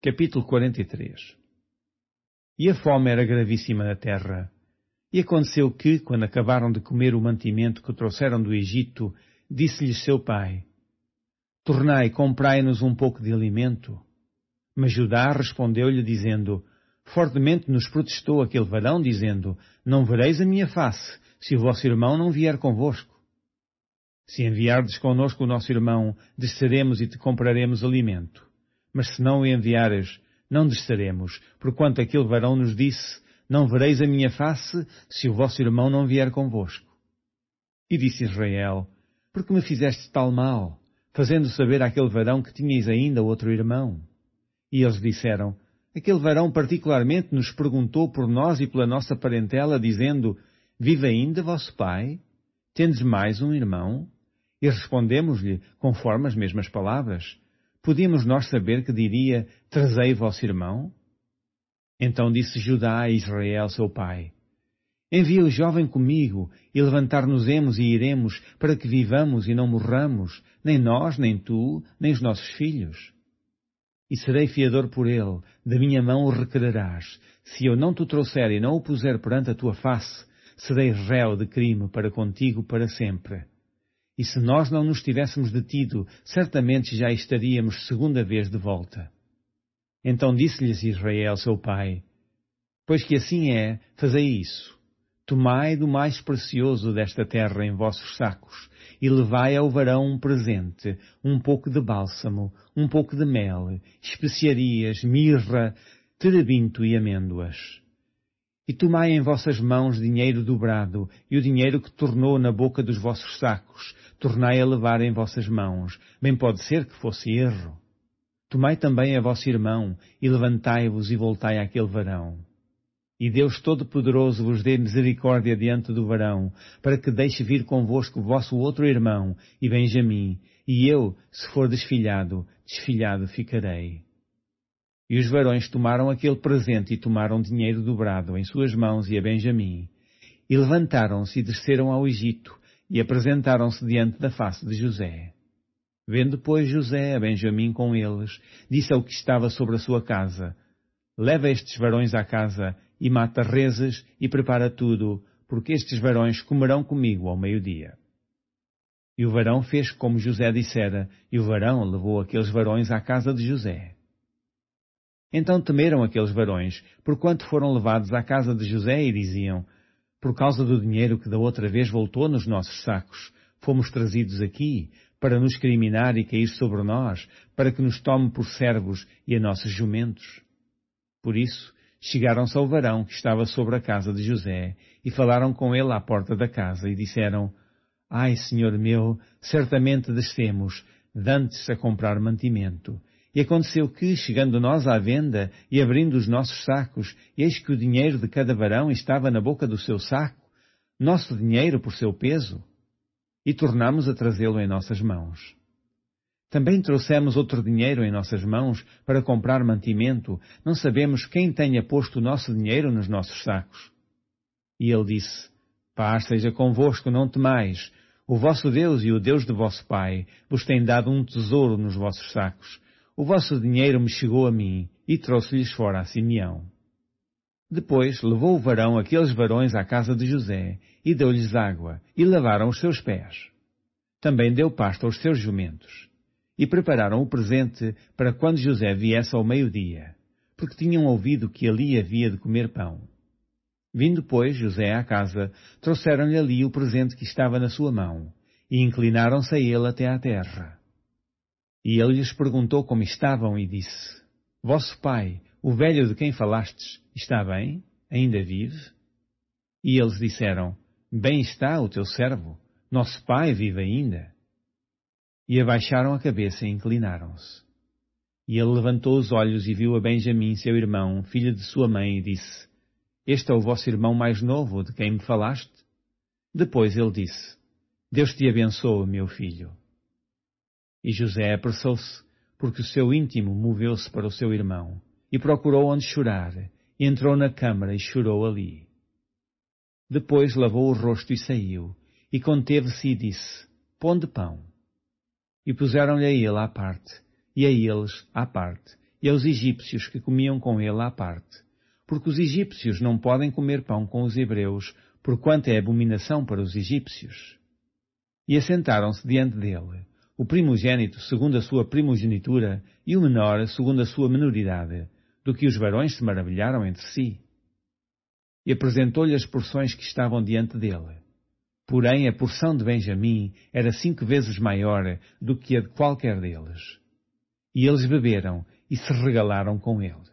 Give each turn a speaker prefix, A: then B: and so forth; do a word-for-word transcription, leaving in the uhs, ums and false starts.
A: Capítulo quarenta e três. E a fome era gravíssima na terra. E aconteceu que, quando acabaram de comer o mantimento que trouxeram do Egito, disse-lhes seu pai: Tornai, comprai-nos um pouco de alimento. Mas Judá respondeu-lhe, dizendo: Fortemente nos protestou aquele varão, dizendo: Não vereis a minha face, se o vosso irmão não vier convosco. Se enviardes connosco o nosso irmão, desceremos e te compraremos alimento. Mas se não o enviares, não desceremos, porquanto aquele varão nos disse: Não vereis a minha face, se o vosso irmão não vier convosco. E disse Israel: Por que me fizeste tal mal, fazendo saber àquele varão que tinhais ainda outro irmão? E eles disseram: Aquele varão particularmente nos perguntou por nós e pela nossa parentela, dizendo: Vive ainda vosso pai? Tendes mais um irmão? E respondemos-lhe, conforme as mesmas palavras. Podíamos nós saber que diria: Trazei vosso irmão? Então disse Judá a Israel, seu pai: Envia o jovem comigo, e levantar-nos-emos e iremos, para que vivamos e não morramos, nem nós, nem tu, nem os nossos filhos. E serei fiador por ele, da minha mão o requererás. Se eu não te trouxer e não o puser perante a tua face, serei réu de crime para contigo para sempre. E se nós não nos tivéssemos detido, certamente já estaríamos segunda vez de volta. Então disse-lhes Israel, seu pai: Pois que assim é, fazei isso. Tomai do mais precioso desta terra em vossos sacos, e levai ao varão um presente, um pouco de bálsamo, um pouco de mel, especiarias, mirra, terebinto e amêndoas. E tomai em vossas mãos dinheiro dobrado, e o dinheiro que tornou na boca dos vossos sacos, tornai a levar em vossas mãos, bem pode ser que fosse erro. Tomai também a vosso irmão, e levantai-vos e voltai àquele varão. E Deus Todo-Poderoso vos dê misericórdia diante do varão, para que deixe vir convosco o vosso outro irmão, e Benjamim, e eu, se for desfilhado, desfilhado ficarei. E os varões tomaram aquele presente e tomaram dinheiro dobrado em suas mãos e a Benjamim, e levantaram-se e desceram ao Egito, e apresentaram-se diante da face de José. Vendo, pois, José a Benjamim com eles, disse ao que estava sobre a sua casa: Leva estes varões à casa, e mata reses, e prepara tudo, porque estes varões comerão comigo ao meio-dia. E o varão fez como José dissera, e o varão levou aqueles varões à casa de José. Então temeram aqueles varões, porquanto foram levados à casa de José, e diziam: Por causa do dinheiro que da outra vez voltou nos nossos sacos, fomos trazidos aqui, para nos criminar e cair sobre nós, para que nos tome por servos e a nossos jumentos. Por isso, chegaram-se ao varão que estava sobre a casa de José, e falaram com ele à porta da casa, e disseram: Ai, senhor meu, certamente descemos, dantes a comprar mantimento. E aconteceu que, chegando nós à venda, e abrindo os nossos sacos, eis que o dinheiro de cada varão estava na boca do seu saco, nosso dinheiro por seu peso, e tornamos a trazê-lo em nossas mãos. Também trouxemos outro dinheiro em nossas mãos para comprar mantimento, não sabemos quem tenha posto o nosso dinheiro nos nossos sacos. E ele disse: Paz seja convosco, não temais. O vosso Deus e o Deus de vosso pai vos tem dado um tesouro nos vossos sacos. O vosso dinheiro me chegou a mim, e trouxe-lhes fora a Simeão. Depois levou o varão aqueles varões à casa de José, e deu-lhes água, e lavaram os seus pés. Também deu pasto aos seus jumentos. E prepararam o presente para quando José viesse ao meio-dia, porque tinham ouvido que ali havia de comer pão. Vindo, pois, José à casa, trouxeram-lhe ali o presente que estava na sua mão, e inclinaram-se a ele até à terra. E ele lhes perguntou como estavam, e disse: Vosso pai, o velho de quem falastes, está bem? Ainda vive? E eles disseram: Bem está o teu servo, nosso pai vive ainda. E abaixaram a cabeça e inclinaram-se. E ele levantou os olhos e viu a Benjamim, seu irmão, filho de sua mãe, e disse: Este é o vosso irmão mais novo, de quem me falaste? Depois ele disse: Deus te abençoe, meu filho. E José apressou-se, porque o seu íntimo moveu-se para o seu irmão, e procurou onde chorar, e entrou na câmara e chorou ali. Depois lavou o rosto e saiu, e conteve-se e disse: Pão de pão. E puseram-lhe a ele à parte, e a eles à parte, e aos egípcios que comiam com ele à parte, porque os egípcios não podem comer pão com os hebreus, porquanto é abominação para os egípcios. E assentaram-se diante dele, o primogênito segundo a sua primogenitura e o menor segundo a sua menoridade, do que os varões se maravilharam entre si. E apresentou-lhe as porções que estavam diante dele. Porém, a porção de Benjamim era cinco vezes maior do que a de qualquer deles. E eles beberam e se regalaram com ele.